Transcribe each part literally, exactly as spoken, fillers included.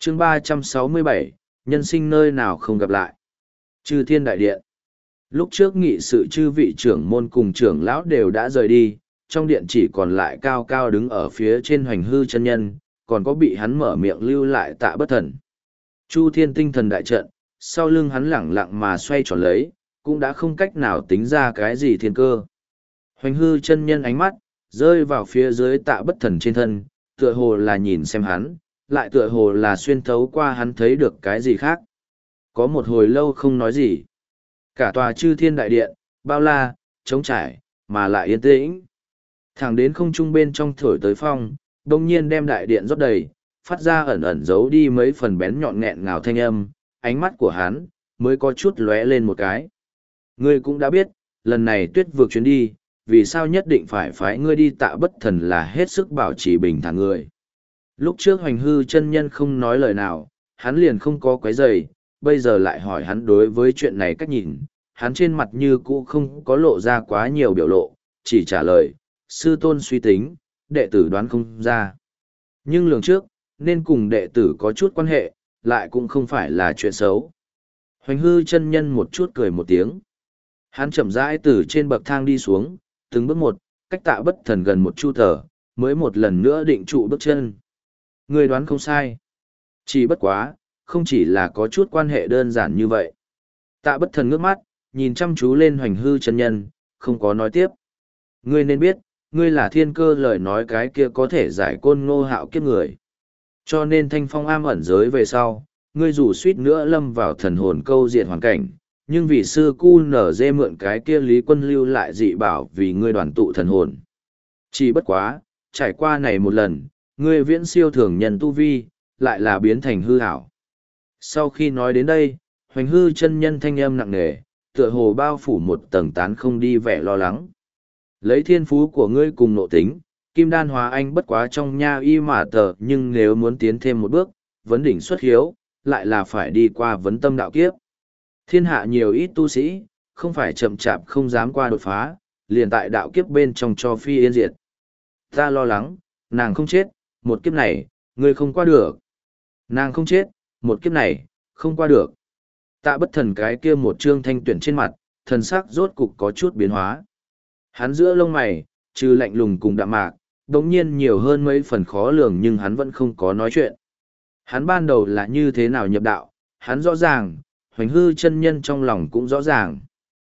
chương ba trăm sáu mươi bảy, nhân sinh nơi nào không gặp lại. Chư Thiên Đại Điện. Lúc trước nghị sự chư vị trưởng môn cùng trưởng lão đều đã rời đi, trong điện chỉ còn lại cao cao đứng ở phía trên Hoành Hư chân nhân, còn có bị hắn mở miệng lưu lại Tạ Bất Thần. Chu Thiên tinh thần đại trận, sau lưng hắn lẳng lặng mà xoay tròn lấy, cũng đã không cách nào tính ra cái gì thiên cơ. Hoành Hư chân nhân ánh mắt, rơi vào phía dưới Tạ Bất Thần trên thân, tựa hồ là nhìn xem hắn, lại tựa hồ là xuyên thấu qua hắn thấy được cái gì khác. Có một hồi lâu không nói gì. Cả tòa chư thiên đại điện, bao la, trống trải, mà lại yên tĩnh. Thẳng đến không trung bên trong thổi tới phong, đông nhiên đem đại điện rót đầy, phát ra ẩn ẩn giấu đi mấy phần bén nhọn nghẹn ngào thanh âm, ánh mắt của hắn, mới có chút lóe lên một cái. Ngươi cũng đã biết, lần này tuyết vượt chuyến đi, vì sao nhất định phải phái ngươi đi Tạ Bất Thần là hết sức bảo trì bình thản người. Lúc trước Hoành Hư chân nhân không nói lời nào, hắn liền không có quấy rầy, bây giờ lại hỏi hắn đối với chuyện này cách nhìn, hắn trên mặt như cũ không có lộ ra quá nhiều biểu lộ, chỉ trả lời, sư tôn suy tính, đệ tử đoán không ra. Nhưng lường trước, nên cùng đệ tử có chút quan hệ, lại cũng không phải là chuyện xấu. Hoành Hư chân nhân một chút cười một tiếng. Hắn chậm rãi từ trên bậc thang đi xuống, từng bước một, cách Tạ Bất Thần gần một chu tờ, mới một lần nữa định trụ bước chân. Người đoán không sai. Chỉ bất quá, không chỉ là có chút quan hệ đơn giản như vậy. Tạ Bất Thần ngước mắt, nhìn chăm chú lên Hoành Hư chân nhân, không có nói tiếp. Ngươi nên biết, ngươi là thiên cơ lời nói cái kia có thể giải côn ngô hạo kiếp người. Cho nên thanh phong am ẩn giới về sau, ngươi dù suýt nữa lâm vào thần hồn câu diệt hoàn cảnh, nhưng vì sư cu nở dê mượn cái kia Lý Quân lưu lại dị bảo vì ngươi đoàn tụ thần hồn. Chỉ bất quá, trải qua này một lần, ngươi viễn siêu thường nhân tu vi, lại là biến thành hư ảo. Sau khi nói đến đây, Hoành Hư chân nhân thanh âm nặng nề, tựa hồ bao phủ một tầng tán không đi vẻ lo lắng. Lấy thiên phú của ngươi cùng nộ tính, kim đan hóa anh bất quá trong nha y mà tờ, nhưng nếu muốn tiến thêm một bước, vấn đỉnh xuất hiếu, lại là phải đi qua vấn tâm đạo kiếp. Thiên hạ nhiều ít tu sĩ, không phải chậm chạp không dám qua đột phá, liền tại đạo kiếp bên trong cho phi yên diệt. Ta lo lắng, nàng không chết, một kiếp này, ngươi không qua được. Nàng không chết, một kiếp này, không qua được. Tạ Bất Thần cái kia một trương thanh tuyển trên mặt, thần sắc rốt cục có chút biến hóa. Hắn giữa lông mày, trừ lạnh lùng cùng đạm mạc, đống nhiên nhiều hơn mấy phần khó lường nhưng hắn vẫn không có nói chuyện. Hắn ban đầu là như thế nào nhập đạo, hắn rõ ràng, Hoành Hư chân nhân trong lòng cũng rõ ràng.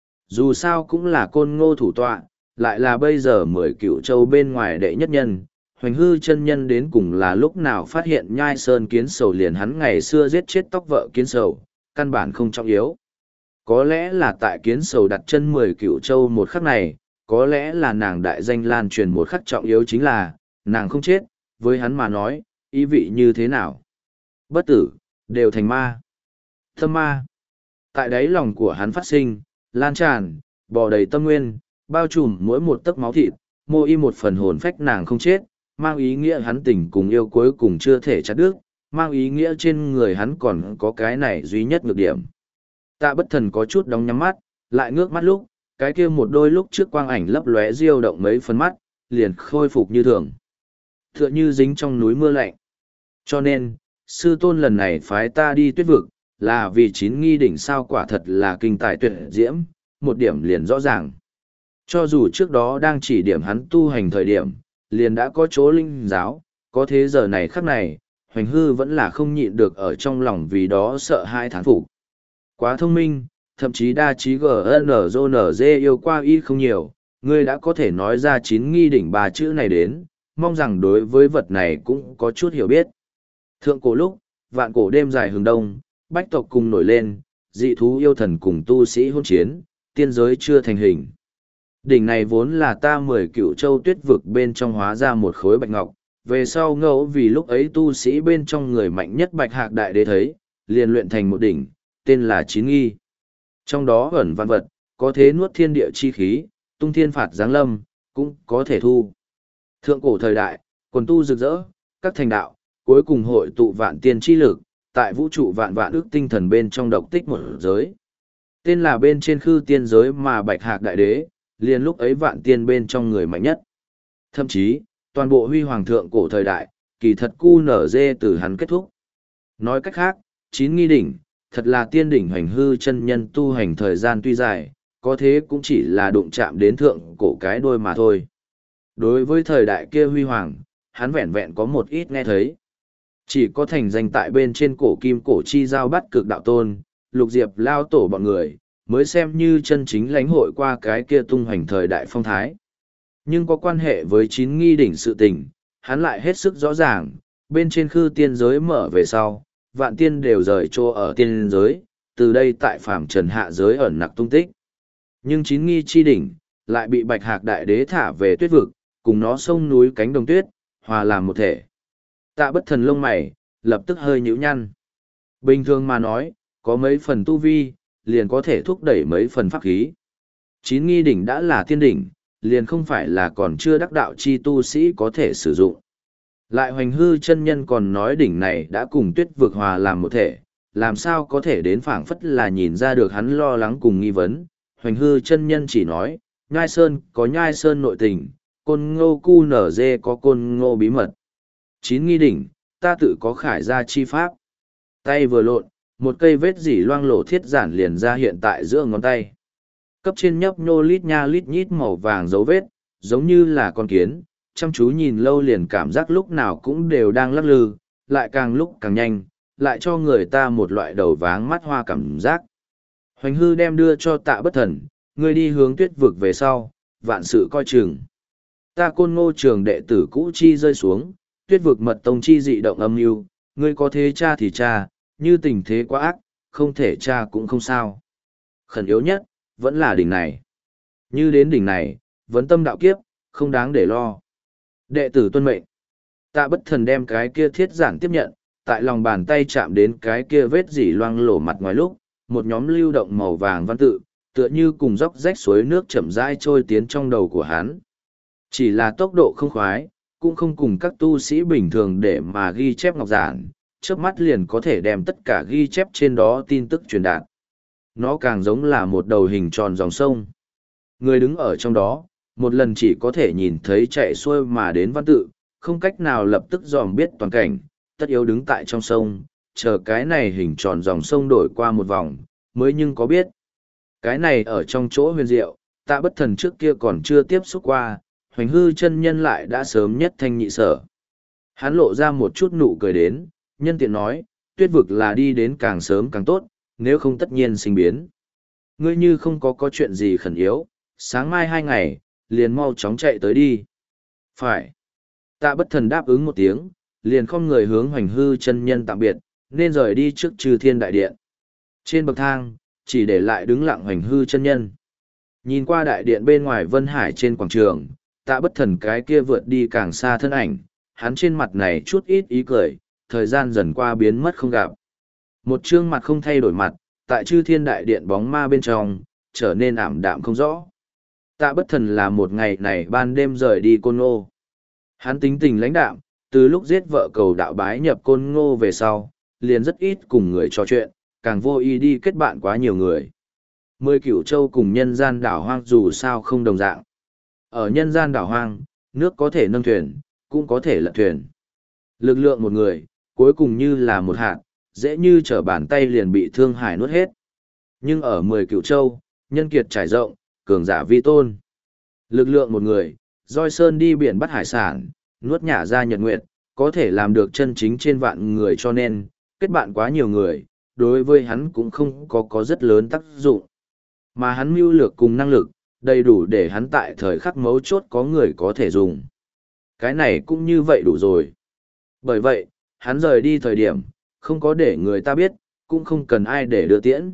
Dù sao cũng là côn ngô thủ tọa, lại là bây giờ mười cựu châu bên ngoài đệ nhất nhân. Hoành Hư chân nhân đến cùng là lúc nào phát hiện nhai sơn kiến sầu liền hắn ngày xưa giết chết tóc vợ kiến sầu, căn bản không trọng yếu. Có lẽ là tại kiến sầu đặt chân mười cựu châu một khắc này, có lẽ là nàng đại danh lan truyền một khắc trọng yếu chính là, nàng không chết, với hắn mà nói, ý vị như thế nào? Bất tử, đều thành ma. Tâm ma. Tại đáy lòng của hắn phát sinh, lan tràn, bò đầy tâm nguyên, bao trùm mỗi một tấc máu thịt, mô y một phần hồn phách nàng không chết, mang ý nghĩa hắn tình cùng yêu cuối cùng chưa thể chặt đứt, mang ý nghĩa trên người hắn còn có cái này duy nhất nhược điểm. Tạ Bất Thần có chút đóng nhắm mắt, lại ngước mắt lúc, cái kia một đôi lúc trước quang ảnh lấp lóe diêu động mấy phần mắt, liền khôi phục như thường. Tựa như dính trong núi mưa lạnh. Cho nên, sư tôn lần này phái ta đi tuyết vực, là vì chín nghi đỉnh sao quả thật là kinh tài tuyệt diễm, một điểm liền rõ ràng. Cho dù trước đó đang chỉ điểm hắn tu hành thời điểm, liền đã có chỗ linh giáo, có thế giờ này khắc này, Hoành Hư vẫn là không nhịn được ở trong lòng vì đó sợ hai thán phục. Quá thông minh, thậm chí đa trí gn yêu qua y không nhiều, ngươi đã có thể nói ra chín nghi đỉnh ba chữ này đến, mong rằng đối với vật này cũng có chút hiểu biết. Thượng cổ lúc, vạn cổ đêm dài hướng đông, bách tộc cùng nổi lên, dị thú yêu thần cùng tu sĩ hôn chiến, tiên giới chưa thành hình. Đỉnh này vốn là ta mười cựu châu tuyết vực bên trong hóa ra một khối bạch ngọc, về sau ngẫu vì lúc ấy tu sĩ bên trong người mạnh nhất bạch hạc đại đế thấy, liền luyện thành một đỉnh, tên là chín nghi. Trong đó ẩn văn vật, có thế nuốt thiên địa chi khí, tung thiên phạt giáng lâm, cũng có thể thu. Thượng cổ thời đại, quần tu rực rỡ, các thành đạo, cuối cùng hội tụ vạn tiên chi lực, tại vũ trụ vạn vạn ước tinh thần bên trong độc tích một giới. Tên là bên trên khư tiên giới mà bạch hạc đại đế, liền lúc ấy vạn tiên bên trong người mạnh nhất. Thậm chí, toàn bộ huy hoàng thượng cổ thời đại, kỳ thật cu nở dê từ hắn kết thúc. Nói cách khác, chín nghi đỉnh, thật là tiên đỉnh hoành hư chân nhân tu hành thời gian tuy dài, có thế cũng chỉ là đụng chạm đến thượng cổ cái đôi mà thôi. Đối với thời đại kia huy hoàng, hắn vẹn vẹn có một ít nghe thấy. Chỉ có thành danh tại bên trên cổ kim cổ chi giao bắt cực đạo tôn, lục diệp lao tổ bọn người, mới xem như chân chính lãnh hội qua cái kia tung hoành thời đại phong thái. Nhưng có quan hệ với chín nghi đỉnh sự tình, hắn lại hết sức rõ ràng, bên trên khư tiên giới mở về sau, vạn tiên đều rời chỗ ở tiên giới, từ đây tại phàm trần hạ giới ẩn nặc tung tích. Nhưng chín nghi chi đỉnh, lại bị bạch hạc đại đế thả về tuyết vực, cùng nó sông núi cánh đồng tuyết, hòa làm một thể. Tạ bất thần lông mày, lập tức hơi nhíu nhăn. Bình thường mà nói, có mấy phần tu vi, liền có thể thúc đẩy mấy phần pháp khí. Chín nghi đỉnh đã là tiên đỉnh, liền không phải là còn chưa đắc đạo chi tu sĩ có thể sử dụng. Lại hoành hư chân nhân còn nói đỉnh này đã cùng tuyết vực hòa làm một thể, làm sao có thể đến phảng phất là nhìn ra được hắn lo lắng cùng nghi vấn. Hoành hư chân nhân chỉ nói, nhai sơn có nhai sơn nội tình, côn ngô cu nở dê có côn ngô bí mật. Chín nghi đỉnh, ta tự có khải gia chi pháp. Tay vừa lộn, một cây vết dỉ loang lổ thiết giản liền ra hiện tại giữa ngón tay. Cấp trên nhấp nhô lít nha lít nhít màu vàng dấu vết, giống như là con kiến, chăm chú nhìn lâu liền cảm giác lúc nào cũng đều đang lắc lư, lại càng lúc càng nhanh, lại cho người ta một loại đầu váng mắt hoa cảm giác. Hoành hư đem đưa cho Tạ Bất Thần, ngươi đi hướng tuyết vực về sau, vạn sự coi chừng. Ta côn ngô trường đệ tử cũ chi rơi xuống, tuyết vực mật tông chi dị động âm mưu, ngươi có thế cha thì cha, như tình thế quá ác, không thể cha cũng không sao. Khẩn yếu nhất, vẫn là đỉnh này. Như đến đỉnh này, vấn tâm đạo kiếp, không đáng để lo. Đệ tử tuân mệnh. Tạ Bất Thần đem cái kia thiết giản tiếp nhận, tại lòng bàn tay chạm đến cái kia vết dỉ loang lổ mặt ngoài lúc, một nhóm lưu động màu vàng văn tự, tựa như cùng dốc rách suối nước chậm rãi trôi tiến trong đầu của hắn. Chỉ là tốc độ không khoái, cũng không cùng các tu sĩ bình thường để mà ghi chép ngọc giản, chớp mắt liền có thể đem tất cả ghi chép trên đó tin tức truyền đạt. Nó càng giống là một đầu hình tròn dòng sông. Người đứng ở trong đó, một lần chỉ có thể nhìn thấy chạy xuôi mà đến văn tự, không cách nào lập tức dòm biết toàn cảnh, tất yếu đứng tại trong sông, chờ cái này hình tròn dòng sông đổi qua một vòng, mới nhưng có biết. Cái này ở trong chỗ huyền diệu, Tạ Bất Thần trước kia còn chưa tiếp xúc qua, hoành hư chân nhân lại đã sớm nhất thanh nhị sở. Hắn lộ ra một chút nụ cười đến, nhân tiện nói, tuyết vực là đi đến càng sớm càng tốt, nếu không tất nhiên sinh biến. Ngươi như không có có chuyện gì khẩn yếu, sáng mai hai ngày, liền mau chóng chạy tới đi. Phải. Tạ Bất Thần đáp ứng một tiếng, liền không người hướng hoành hư chân nhân tạm biệt, nên rời đi trước Trừ Thiên Đại Điện. Trên bậc thang, chỉ để lại đứng lặng hoành hư chân nhân. Nhìn qua đại điện bên ngoài Vân Hải trên quảng trường, Tạ Bất Thần cái kia vượt đi càng xa thân ảnh, hắn trên mặt này chút ít ý cười, thời gian dần qua biến mất không gặp. Một trương mặt không thay đổi mặt, tại Chư Thiên Đại Điện bóng ma bên trong, trở nên ảm đạm không rõ. Tạ Bất Thần là một ngày này ban đêm rời đi Côn Ngô. Hắn tính tình lãnh đạm, từ lúc giết vợ cầu đạo bái nhập Côn Ngô về sau, liền rất ít cùng người trò chuyện, càng vô ý đi kết bạn quá nhiều người. Mười Cửu Châu cùng nhân gian đảo hoang dù sao không đồng dạng. Ở nhân gian đảo hoang, nước có thể nâng thuyền, cũng có thể lật thuyền. Lực lượng một người, cuối cùng như là một hạt, dễ như trở bàn tay liền bị Thương Hải nuốt hết. Nhưng ở Mười Cửu Châu, nhân kiệt trải rộng, cường giả vi tôn. Lực lượng một người, roi sơn đi biển bắt hải sản, nuốt nhả ra nhật nguyệt, có thể làm được chân chính trên vạn người, cho nên, kết bạn quá nhiều người, đối với hắn cũng không có có rất lớn tác dụng. Mà hắn mưu lược cùng năng lực, đầy đủ để hắn tại thời khắc mấu chốt có người có thể dùng. Cái này cũng như vậy đủ rồi. Bởi vậy, hắn rời đi thời điểm, không có để người ta biết, cũng không cần ai để đưa tiễn.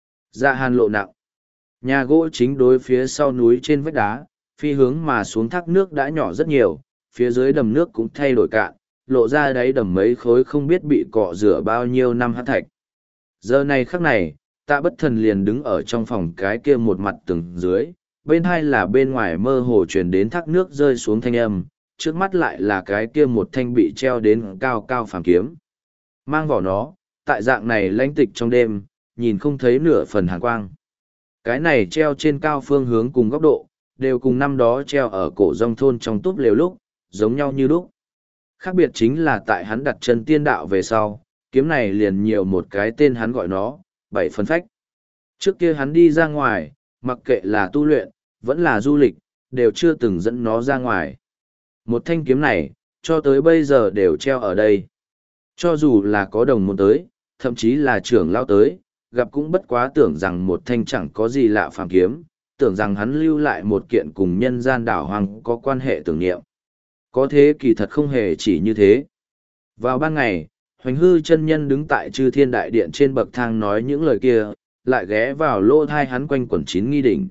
Dạ hàn lộ nặng. Nhà gỗ chính đối phía sau núi trên vách đá, phi hướng mà xuống thác nước đã nhỏ rất nhiều, phía dưới đầm nước cũng thay đổi cạn, lộ ra đáy đầm mấy khối không biết bị cọ rửa bao nhiêu năm hắc thạch. Giờ này khắc này, Tạ Bất Thần liền đứng ở trong phòng cái kia một mặt tường dưới, bên hai là bên ngoài mơ hồ truyền đến thác nước rơi xuống thanh âm, trước mắt lại là cái kia một thanh bị treo đến cao cao phàm kiếm. Mang vỏ nó, tại dạng này lãnh tịch trong đêm, nhìn không thấy nửa phần hàn quang. Cái này treo trên cao phương hướng cùng góc độ, đều cùng năm đó treo ở cổ rong thôn trong túp lều lúc, giống nhau như lúc. Khác biệt chính là tại hắn đặt chân tiên đạo về sau, Kiếm này liền nhiều một cái tên hắn gọi nó, bảy phân phách. Trước kia hắn đi ra ngoài, mặc kệ là tu luyện, vẫn là du lịch, đều chưa từng dẫn nó ra ngoài. Một thanh kiếm này, cho tới bây giờ đều treo ở đây. Cho dù là có đồng môn tới, thậm chí là trưởng lão tới, gặp cũng bất quá tưởng rằng một thanh chẳng có gì lạ phàm kiếm, tưởng rằng hắn lưu lại một kiện cùng nhân gian đảo hoang có quan hệ tưởng niệm. Có thế kỳ thật không hề chỉ như thế. Vào ban ngày, Hoành Hư chân nhân đứng tại Chư Thiên Đại Điện trên bậc thang nói những lời kia, lại ghé vào lỗ thai hắn quanh quẩn chín nghi đỉnh.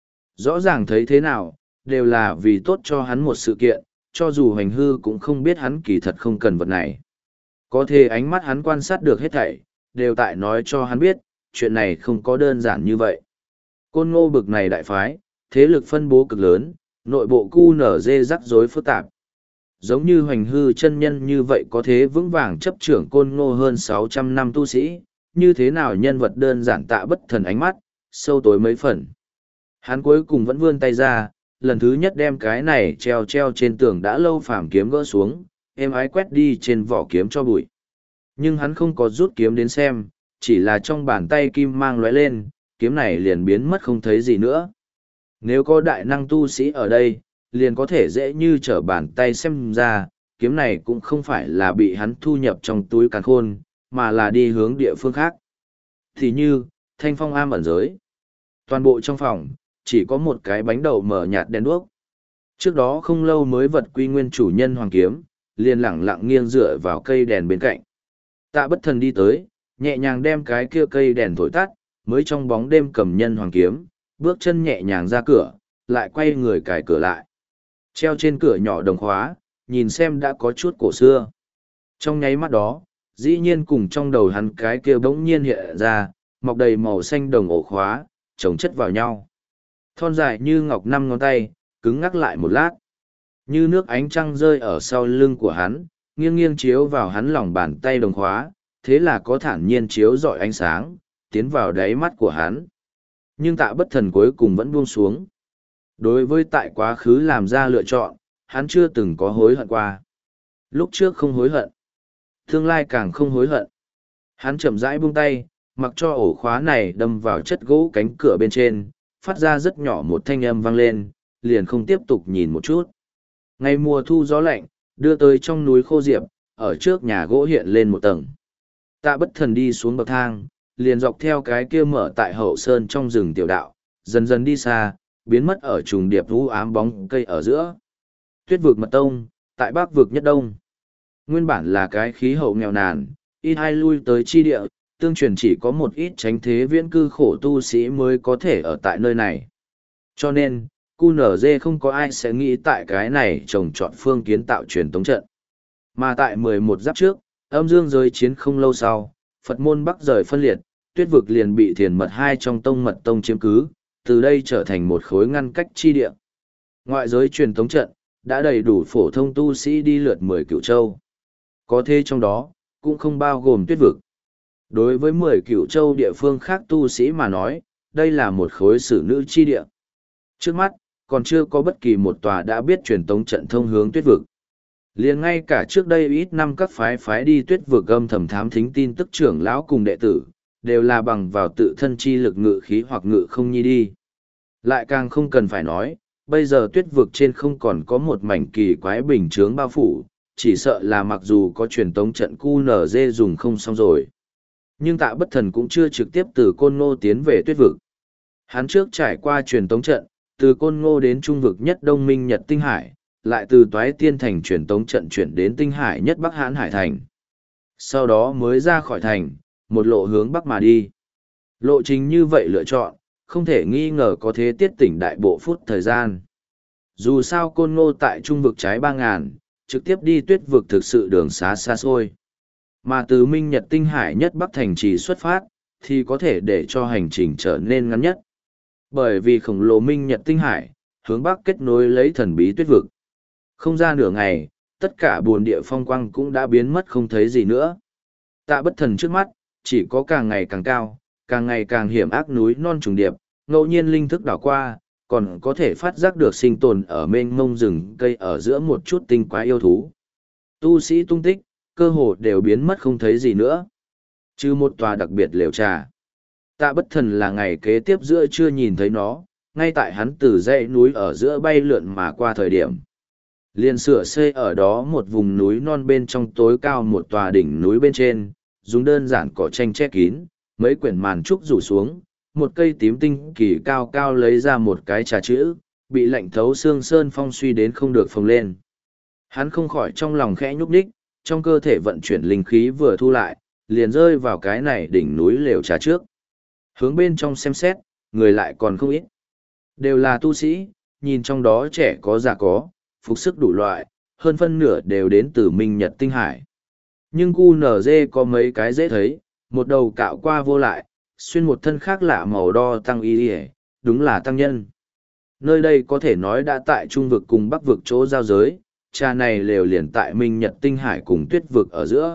Rõ ràng thấy thế nào, đều là vì tốt cho hắn một sự kiện, cho dù Hoành Hư cũng không biết hắn kỳ thật không cần vật này. Có thể ánh mắt hắn quan sát được hết thảy, đều tại nói cho hắn biết, chuyện này không có đơn giản như vậy. Côn Ngô bực này đại phái, thế lực phân bố cực lớn, nội bộ cu nở dê rắc rối phức tạp. Giống như Hoành Hư chân nhân như vậy có thế vững vàng chấp trưởng Côn Ngô hơn sáu trăm năm tu sĩ, như thế nào nhân vật đơn giản Tạ Bất Thần ánh mắt, sâu tối mấy phần. Hắn cuối cùng vẫn vươn tay ra, lần thứ nhất đem cái này treo treo trên tường đã lâu phàm kiếm gỡ xuống, êm ái quét đi trên vỏ kiếm cho bụi. Nhưng hắn không có rút kiếm đến xem, chỉ là trong bàn tay kim mang lóe lên, kiếm này liền biến mất không thấy gì nữa. Nếu có đại năng tu sĩ ở đây, liền có thể dễ như trở bàn tay xem ra, kiếm này cũng không phải là bị hắn thu nhập trong túi càn khôn, mà là đi hướng địa phương khác. Thì như, thanh phong am ẩn giới. Toàn bộ trong phòng, chỉ có một cái bánh đậu mở nhạt đèn đuốc. Trước đó không lâu mới vật quy nguyên chủ nhân hoàng kiếm, liền lẳng lặng nghiêng dựa vào cây đèn bên cạnh. Tạ Bất Thần đi tới, nhẹ nhàng đem cái kia cây đèn thổi tắt, mới trong bóng đêm cầm nhân hoàng kiếm, bước chân nhẹ nhàng ra cửa, lại quay người cài cửa lại. Treo trên cửa nhỏ đồng khóa, nhìn xem đã có chút cổ xưa. Trong nháy mắt đó, dĩ nhiên cùng trong đầu hắn cái kia bỗng nhiên hiện ra, mọc đầy màu xanh đồng ổ khóa, chồng chất vào nhau. Thon dài như ngọc năm ngón tay, cứng ngắc lại một lát. Như nước ánh trăng rơi ở sau lưng của hắn, nghiêng nghiêng chiếu vào hắn lòng bàn tay đồng khóa, thế là có thản nhiên chiếu rọi ánh sáng, tiến vào đáy mắt của hắn. Nhưng Tạ Bất Thần cuối cùng vẫn buông xuống. Đối với tại quá khứ làm ra lựa chọn, hắn chưa từng có hối hận qua. Lúc trước không hối hận, tương lai càng không hối hận. Hắn chậm rãi buông tay, mặc cho ổ khóa này đâm vào chất gỗ cánh cửa bên trên, phát ra rất nhỏ một thanh âm vang lên, liền không tiếp tục nhìn một chút. Ngày mùa thu gió lạnh, đưa tới trong núi khô diệp, ở trước nhà gỗ hiện lên một tầng. Tạ Bất Thần đi xuống bậc thang, liền dọc theo cái kia mở tại hậu sơn trong rừng tiểu đạo, dần dần đi xa, biến mất ở trùng điệp u ám bóng cây ở giữa. Tuyết vực mật tông, tại Bắc vực nhất đông. Nguyên bản là cái khí hậu nghèo nàn, ít ai lui tới chi địa, tương truyền chỉ có một ít tránh thế viễn cư khổ tu sĩ mới có thể ở tại nơi này. Cho nên, cu nở dê không có ai sẽ nghĩ tại cái này trồng trọt phương kiến tạo truyền tống trận. Mà tại mười một giáp trước, âm dương giới chiến không lâu sau, Phật môn Bắc rời phân liệt, tuyết vực liền bị thiền mật hai trong tông mật tông chiếm cứ, từ đây trở thành một khối ngăn cách chi địa. Ngoại giới truyền tống trận, đã đầy đủ phổ thông tu sĩ đi lượt mười cửu châu. Có thế trong đó, cũng không bao gồm tuyết vực. Đối với mười cửu châu địa phương khác tu sĩ mà nói, đây là một khối xử nữ chi địa. Trước mắt, còn chưa có bất kỳ một tòa đã biết truyền tống trận thông hướng tuyết vực. Liền ngay cả trước đây ít năm các phái phái đi tuyết vực âm thầm thám thính tin tức trưởng lão cùng đệ tử, đều là bằng vào tự thân chi lực ngự khí hoặc ngự không nhi đi. Lại càng không cần phải nói, bây giờ tuyết vực trên không còn có một mảnh kỳ quái bình chướng bao phủ, chỉ sợ là mặc dù có truyền tống trận cu nở dê dùng không xong rồi. Nhưng Tạ Bất Thần cũng chưa trực tiếp từ Côn Ngô tiến về tuyết vực. Hắn trước trải qua truyền tống trận, từ Côn Ngô đến trung vực nhất Đông Minh Nhật Tinh Hải, lại từ Toái Tiên Thành truyền tống trận chuyển đến Tinh Hải nhất Bắc Hãn Hải Thành. Sau đó mới ra khỏi thành, một lộ hướng Bắc mà đi. Lộ trình như vậy lựa chọn, không thể nghi ngờ có thế tiết tỉnh đại bộ phút thời gian. Dù sao Côn Ngô tại trung vực trái ba ngàn, trực tiếp đi tuyết vực thực sự đường xá xa xôi. Mà từ Minh Nhật Tinh Hải nhất Bắc thành trì xuất phát, thì có thể để cho hành trình trở nên ngắn nhất. Bởi vì khổng lồ Minh Nhật Tinh Hải, hướng Bắc kết nối lấy thần bí tuyết vực. Không ra nửa ngày, tất cả buồn địa phong quang cũng đã biến mất không thấy gì nữa. Tạ Bất Thần trước mắt, chỉ có càng ngày càng cao, càng ngày càng hiểm ác núi non trùng điệp, ngẫu nhiên linh thức đảo qua, còn có thể phát giác được sinh tồn ở mênh mông rừng cây ở giữa một chút tinh quái yêu thú. Tu sĩ tung tích, cơ hồ đều biến mất không thấy gì nữa. Chứ một tòa đặc biệt lều trà. Tạ Bất Thần là ngày kế tiếp giữa chưa nhìn thấy nó, ngay tại hắn từ dãy núi ở giữa bay lượn mà qua thời điểm. Liền sửa xây ở đó một vùng núi non bên trong tối cao một tòa đỉnh núi bên trên, dùng đơn giản cỏ tranh che kín, mấy quyển màn trúc rủ xuống, một cây tím tinh kỳ cao cao lấy ra một cái trà chữ, bị lạnh thấu xương sơn phong suy đến không được phồng lên. Hắn không khỏi trong lòng khẽ nhúc nhích, trong cơ thể vận chuyển linh khí vừa thu lại, liền rơi vào cái này đỉnh núi lều trà trước. Hướng bên trong xem xét, người lại còn không ít. Đều là tu sĩ, nhìn trong đó trẻ có già có, phục sức đủ loại, hơn phân nửa đều đến từ Minh Nhật Tinh Hải. Nhưng cu nở dê có mấy cái dễ thấy, một đầu cạo qua vô lại, xuyên một thân khác lạ màu đo tăng y hề, đúng là tăng nhân. Nơi đây có thể nói đã tại trung vực cùng bắc vực chỗ giao giới, trà này lều liền tại Minh Nhật Tinh Hải cùng tuyết vực ở giữa.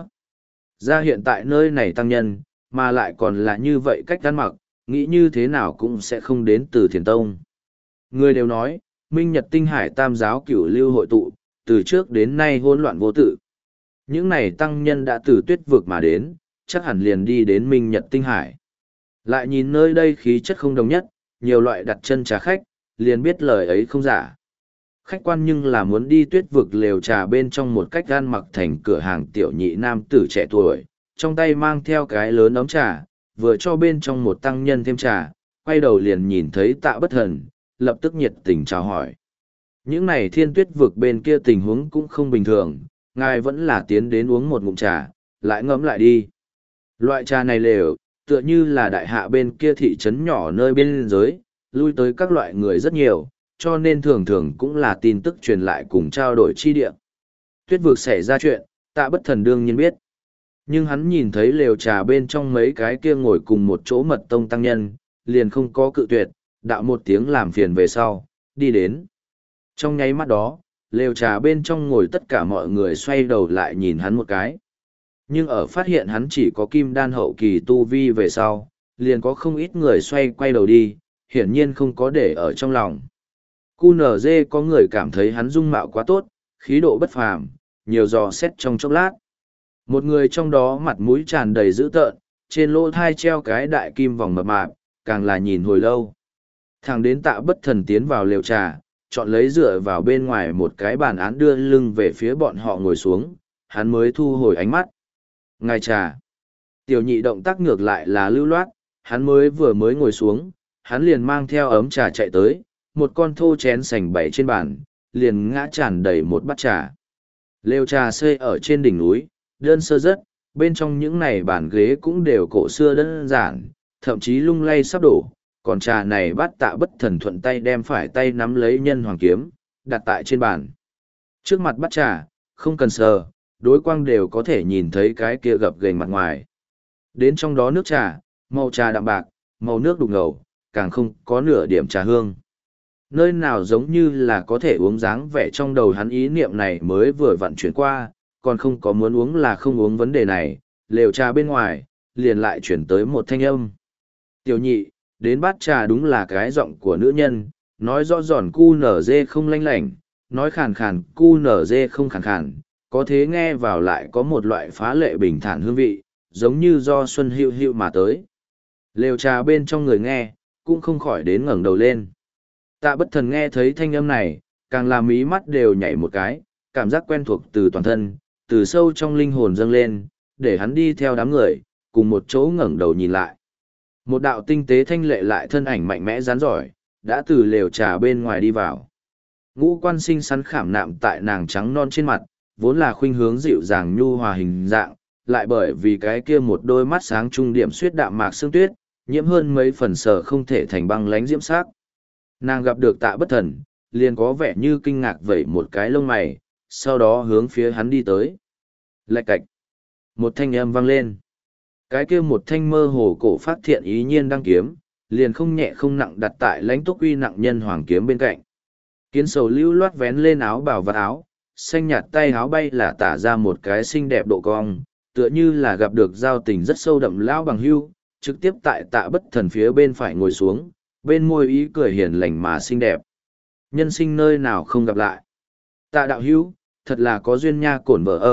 Ra hiện tại nơi này tăng nhân, mà lại còn là như vậy cách ăn mặc, nghĩ như thế nào cũng sẽ không đến từ thiền tông. Người đều nói, Minh Nhật Tinh Hải tam giáo cửu lưu hội tụ, từ trước đến nay hỗn loạn vô tự. Những này tăng nhân đã từ tuyết vực mà đến, chắc hẳn liền đi đến Minh Nhật Tinh Hải. Lại nhìn nơi đây khí chất không đồng nhất, nhiều loại đặt chân trà khách, liền biết lời ấy không giả. Khách quan nhưng là muốn đi tuyết vực lều trà bên trong một cách ăn mặc thành cửa hàng tiểu nhị nam tử trẻ tuổi, trong tay mang theo cái lớn ấm trà, vừa cho bên trong một tăng nhân thêm trà, quay đầu liền nhìn thấy Tạ Bất Thần, lập tức nhiệt tình chào hỏi. Những này thiên tuyết vực bên kia tình huống cũng không bình thường, ngài vẫn là tiến đến uống một ngụm trà, lại ngẫm lại đi. Loại trà này lều, tựa như là đại hạ bên kia thị trấn nhỏ nơi biên giới, lui tới các loại người rất nhiều, cho nên thường thường cũng là tin tức truyền lại cùng trao đổi chi địa. Tuyết vực xảy ra chuyện, Tạ Bất Thần đương nhiên biết. Nhưng hắn nhìn thấy lều trà bên trong mấy cái kia ngồi cùng một chỗ mật tông tăng nhân, liền không có cự tuyệt, đạo một tiếng làm phiền về sau, đi đến. Trong nháy mắt đó, lều trà bên trong ngồi tất cả mọi người xoay đầu lại nhìn hắn một cái. Nhưng ở phát hiện hắn chỉ có kim đan hậu kỳ tu vi về sau, liền có không ít người xoay quay đầu đi, hiển nhiên không có để ở trong lòng. cu en giê có người cảm thấy hắn dung mạo quá tốt, khí độ bất phàm, nhiều dò xét trong chốc lát. Một người trong đó mặt mũi tràn đầy dữ tợn, trên lỗ thai treo cái đại kim vòng mập mạp, càng là nhìn hồi lâu. Thằng đến Tạ Bất Thần tiến vào lều trà, chọn lấy dựa vào bên ngoài một cái bàn án đưa lưng về phía bọn họ ngồi xuống, hắn mới thu hồi ánh mắt. Ngài trà. Tiểu nhị động tác ngược lại là lưu loát, hắn mới vừa mới ngồi xuống, hắn liền mang theo ấm trà chạy tới, một con thô chén sành bày trên bàn, liền ngã tràn đầy một bát trà. Lều trà xây ở trên đỉnh núi, đơn sơ rất, bên trong những này bàn ghế cũng đều cổ xưa đơn giản, thậm chí lung lay sắp đổ, còn trà này bắt Tạ Bất Thần thuận tay đem phải tay nắm lấy nhân hoàng kiếm, đặt tại trên bàn. Trước mặt bắt trà, không cần sờ, đối quang đều có thể nhìn thấy cái kia gập ghềnh mặt ngoài. Đến trong đó nước trà, màu trà đạm bạc, màu nước đục ngầu, càng không có nửa điểm trà hương. Nơi nào giống như là có thể uống dáng vẻ trong đầu hắn ý niệm này mới vừa vặn chuyển qua, còn không có muốn uống là không uống vấn đề này, lều trà bên ngoài, liền lại chuyển tới một thanh âm. Tiểu nhị, đến bát trà đúng là cái giọng của nữ nhân, nói rõ giòn cu nở dê không lanh lảnh, nói khàn khàn cu nở dê không khàn khàn, có thế nghe vào lại có một loại phá lệ bình thản hương vị, giống như do xuân hữu hữu mà tới. Lều trà bên trong người nghe, cũng không khỏi đến ngẩng đầu lên. Tạ Bất Thần nghe thấy thanh âm này, càng làm mí mắt đều nhảy một cái, cảm giác quen thuộc từ toàn thân, từ sâu trong linh hồn dâng lên, để hắn đi theo đám người, cùng một chỗ ngẩng đầu nhìn lại. Một đạo tinh tế thanh lệ lại thân ảnh mạnh mẽ rắn giỏi, đã từ lều trà bên ngoài đi vào. Ngũ quan xinh xắn khảm nạm tại nàng trắng non trên mặt, vốn là khuynh hướng dịu dàng nhu hòa hình dạng, lại bởi vì cái kia một đôi mắt sáng trung điểm suyết đạm mạc sương tuyết, nhiễm hơn mấy phần sở không thể thành băng lánh diễm sắc. Nàng gặp được Tạ Bất Thần, liền có vẻ như kinh ngạc vẩy một cái lông mày, sau đó hướng phía hắn đi tới. Lạch cạch. Một thanh âm vang lên. Cái kia một thanh mơ hồ cổ phát thiện ý nhiên đăng kiếm, liền không nhẹ không nặng đặt tại lãnh túc uy nặng nhân hoàng kiếm bên cạnh. Kiến sầu lưu loát vén lên áo bào và áo, xanh nhạt tay áo bay là tả ra một cái xinh đẹp độ cong, tựa như là gặp được giao tình rất sâu đậm lão bằng hưu, trực tiếp tại Tạ Bất Thần phía bên phải ngồi xuống, bên môi ý cười hiền lành mà xinh đẹp. Nhân sinh nơi nào không gặp lại. Tạ đạo hưu, thật là có duyên nha cổn vợ ở,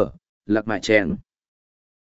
lạc mại chèn.